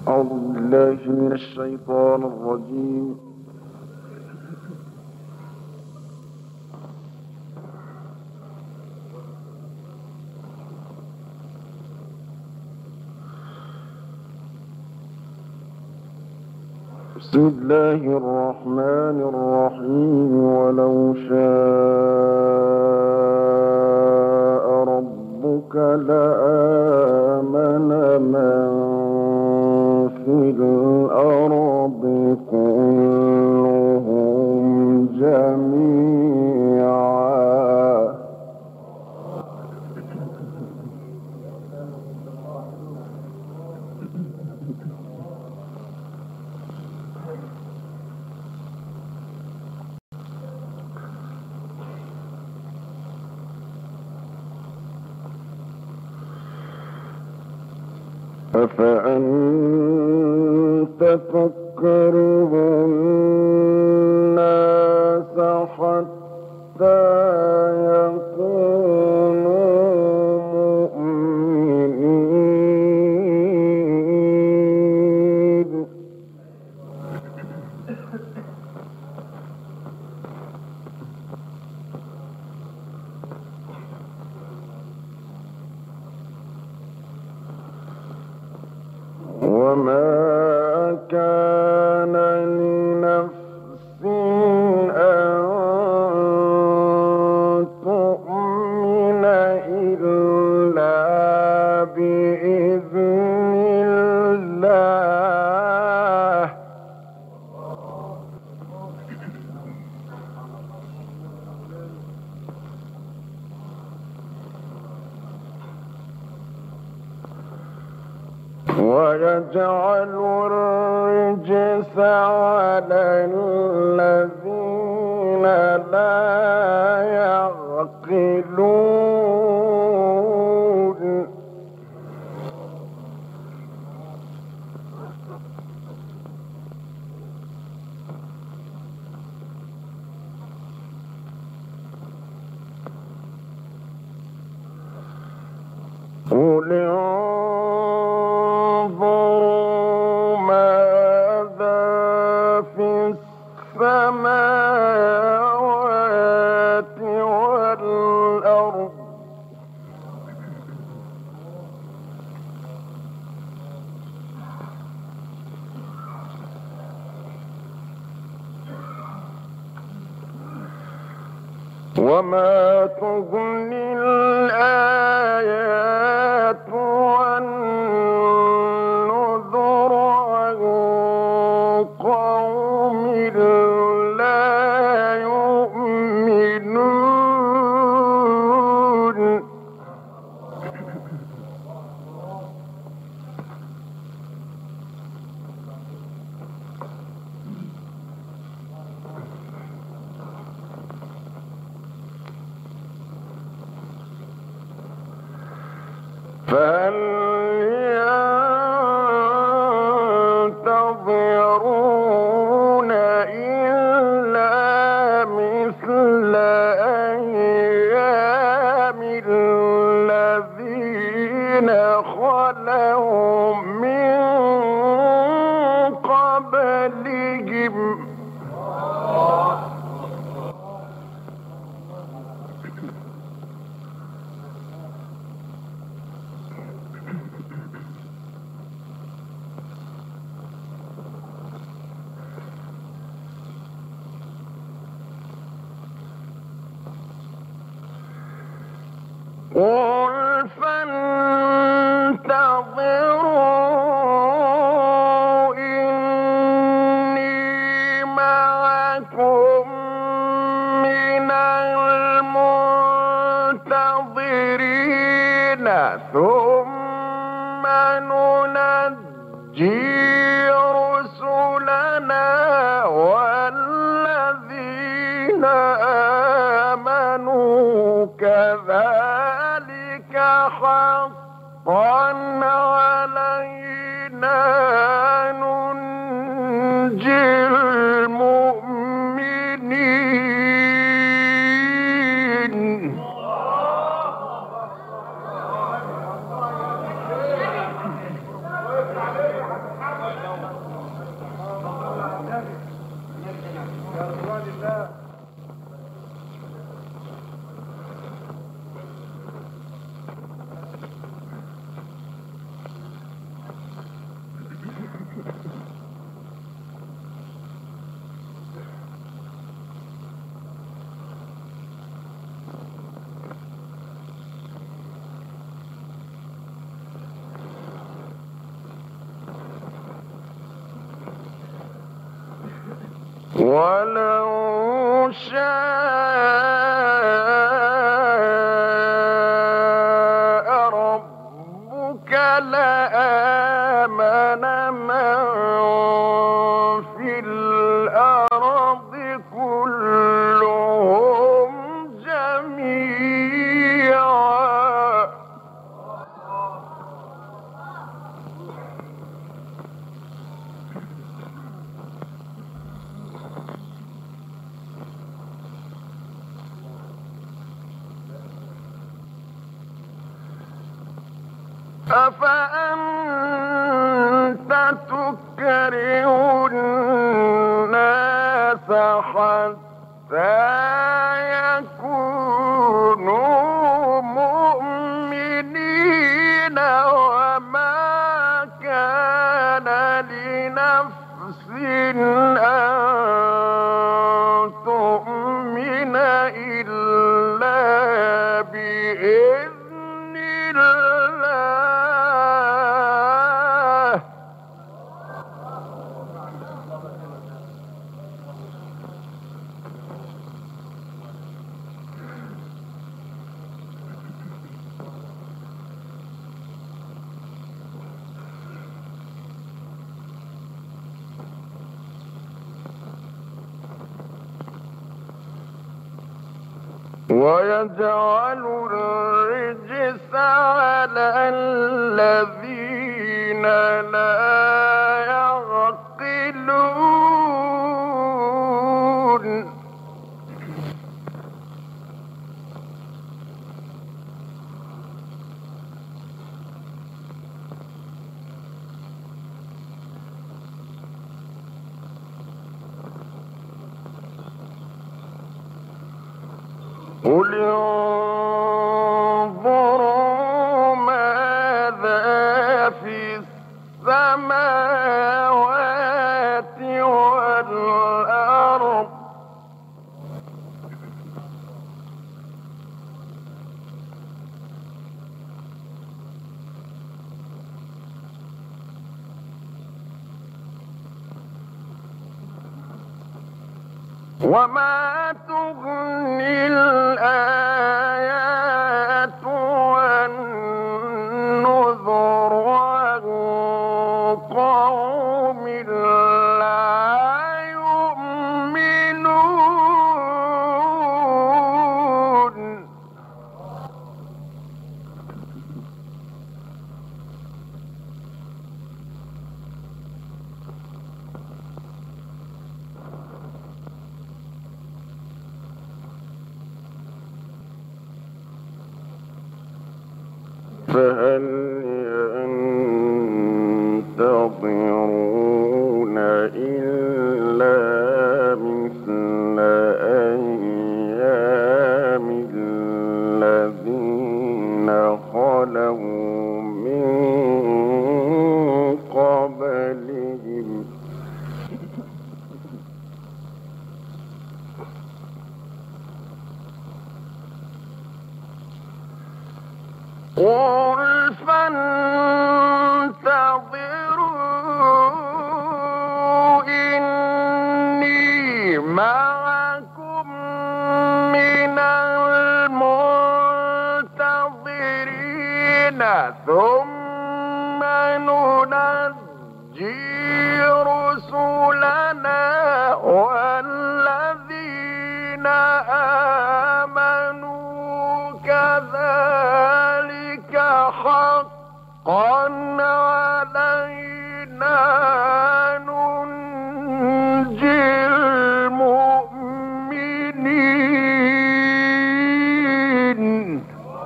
أعوذ بالله من الشيطان الرجيم. بسم الله الرحمن الرحيم. ولو شاء ربك لآمن من في الأرض كلهم جميعا أفأنت تكره الناس حتى يكونوا مؤمنين وما كان لنفس أن تؤمن إلا بإذن الله ويجعل الرجس على الذين لا يعقلون قل انظروا ماذا في السماوات والأرض وما تغني الآيات والنذر عن قوم لا يؤمنون فهل ينتظرون إلا مثل أيام الذين خلوا من قبلهم قل فانتظروا إني معكم من المنتظرين ثم ننجي رسلنا والذين آمنوا كذلك حقا علينا ننجي المؤمنين ولو شاء ربك لآمن من في الأرض كلهم جميعا. أفأنت تكره الناس حتى يكونوا مؤمنين وما كان لنفس أن تؤمن إلا بإذن الله. ويجعل الرجس على الذين لا يعقلون. قل انظروا ماذا في السماوات والأرض وما تغني الآيات والنذر عن قوم لا يؤمنون. فهل ينتظرون إلا مثل أيام الذين خلوا من قبلهم قل فانتظروا إني معكم من المنتظرين ثم ننجي رسلنا والذين آمنوا كذلك حقا علينا ننجي المؤمنين.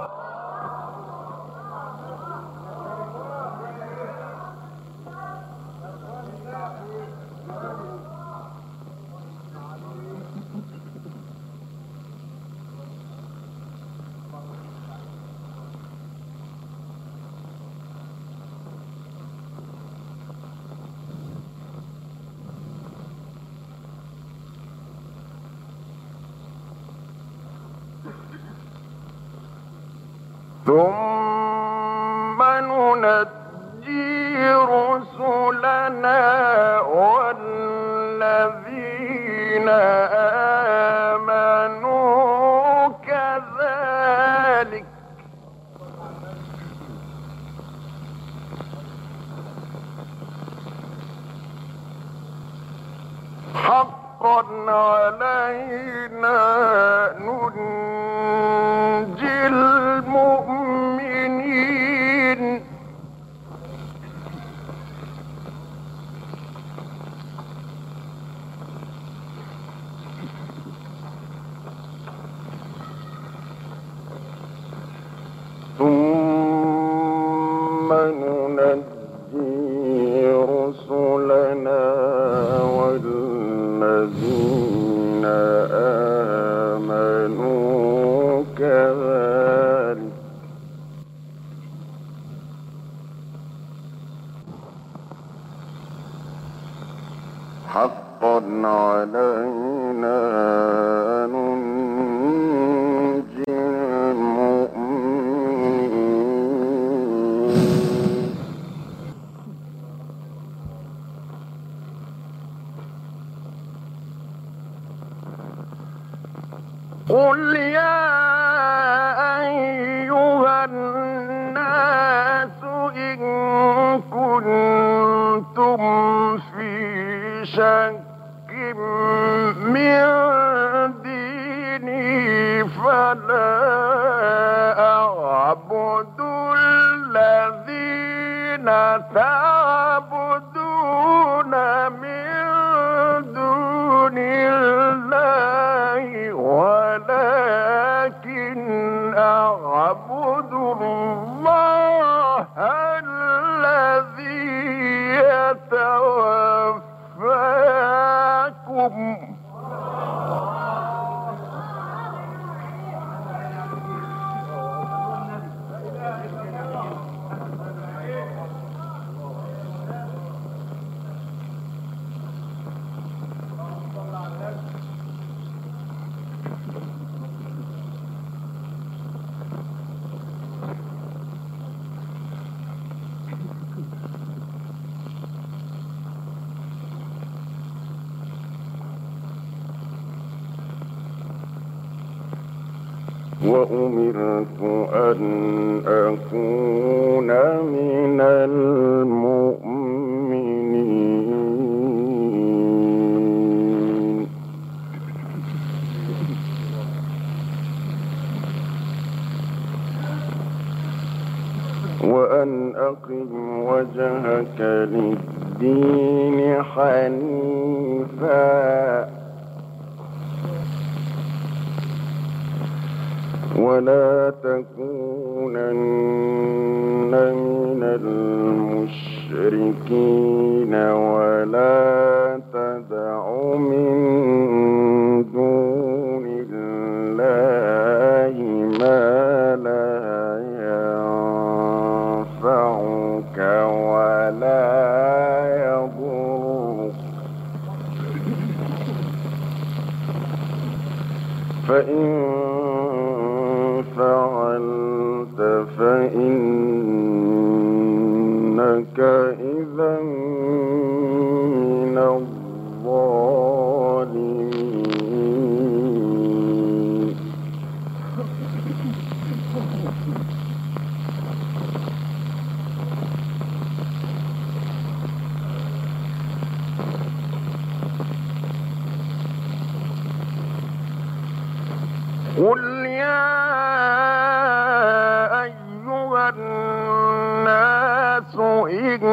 ثم ننجي رسلنا والذين آمنوا كذلك حقا علينا ننجي المؤمنين ثم ننجي رسلنا والذين آمنوا كذلك حقا علينا ننجي المؤمنين قل يا أيها الناس إن كنتم في شك من ديني فلا أعبد الذين تعبدون من دون الله ولكن أعبد الله الذي يتوفاكم وأمرت أن أكون من المؤمنين وأن أقم وجهك للدين حنيفا ولا تكونن من المشركين ولا تدع من دون الله ما لا ينفعك ولا يضرك فإن فعلت فإنك إذا من الظالمين قل يا أيها الناس إن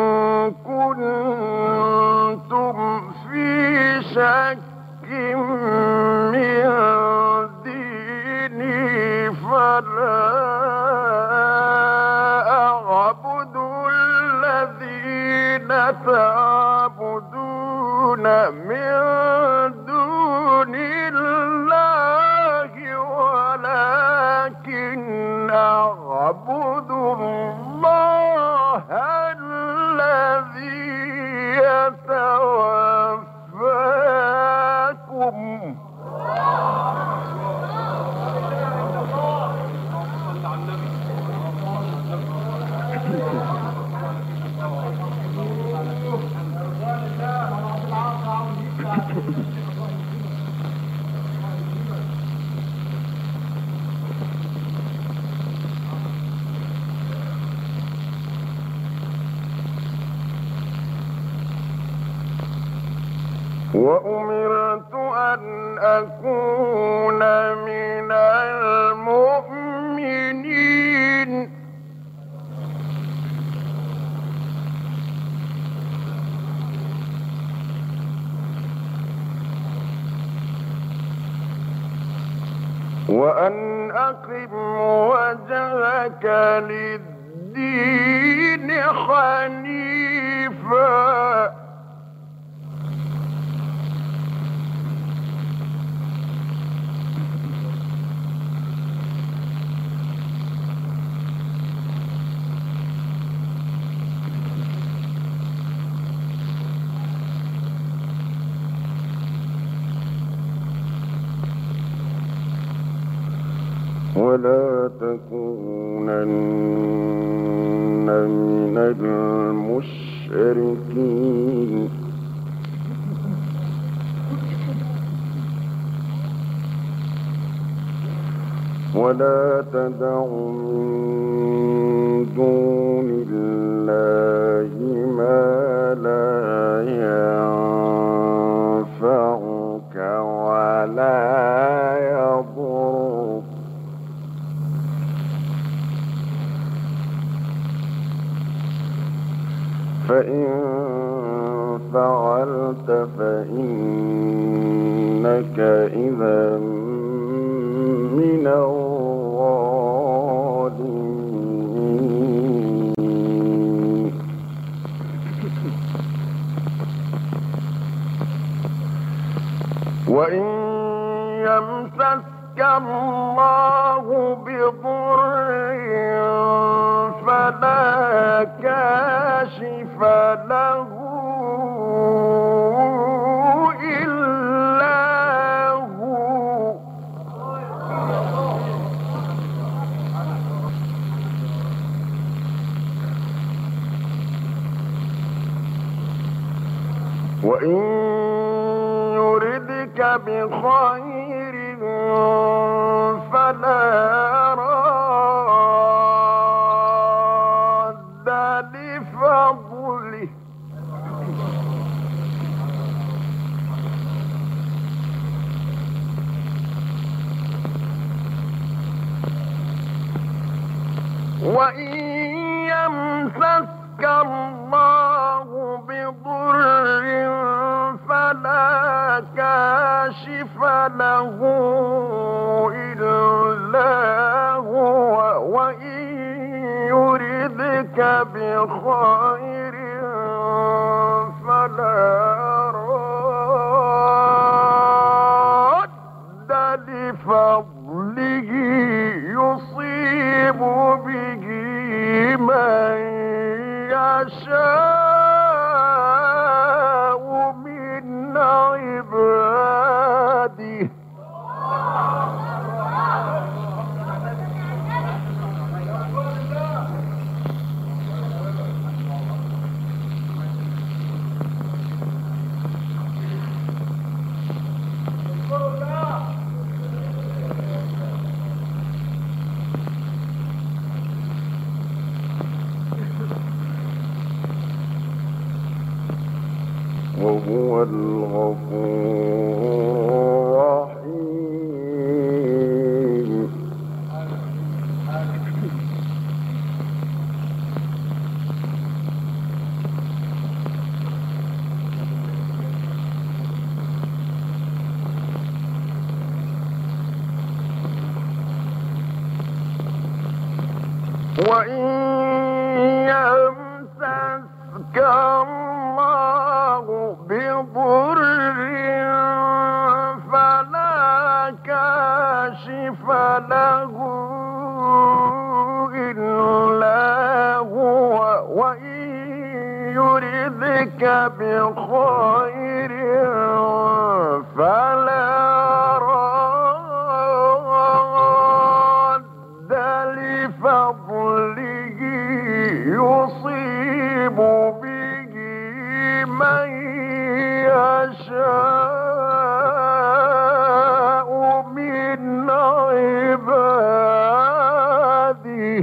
كنتم في شك من ديني فلا أعبد الذين تعبدون من دون الله ولكن أعبد الله الذي يتوفاكم وأمرت أن أكون من المؤمنين وأن أقم وجهك للدين حنيفا ولا تكونن من المشركين ولا تدع من دون الله ما لا ينفعك ولا يضرك فإن فعلت فإنك إذا من الظالمين وإن يمسسك الله بضر فلا كاشف له إلا هو وإن يردك بخير فلا راد لفضله وإن يمسسك الله بضر فلا كاشف له إلا هو وإن يردك بخير فلا راد لفضله يصيب به من يشاء من عباده وهو الغفور الرحيم وإن يمسسك الله بضر فلا كاشف له إلا هو وإن يردك بخير فلا راد لفضله يصيب به من يشاء من عباده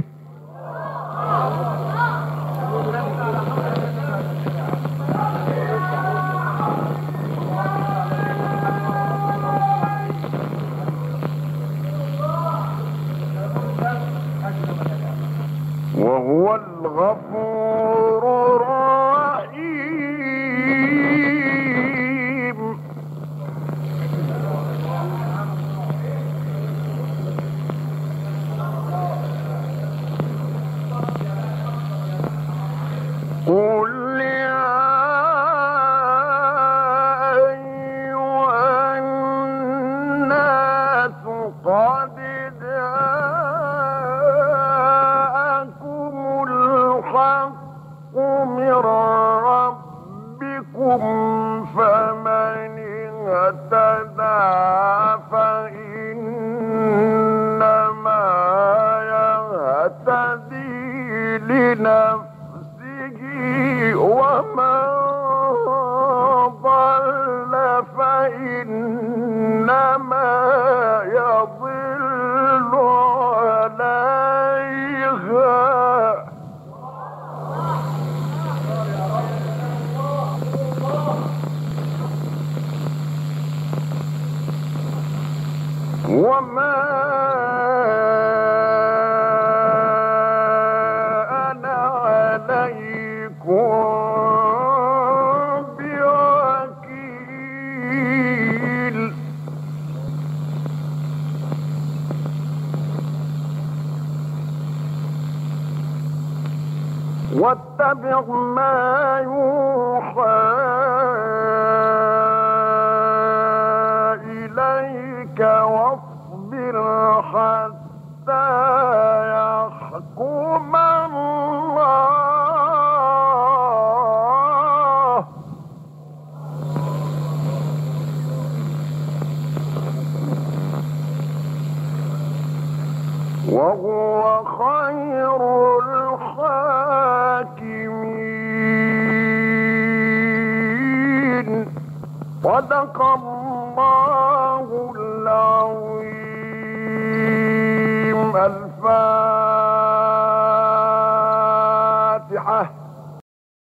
وما أنا عليكم بوكيل واتبع ما يوحى إليك واصبر حتى يحكم الله وهو خير الحاكمين. صدق الله العظيم.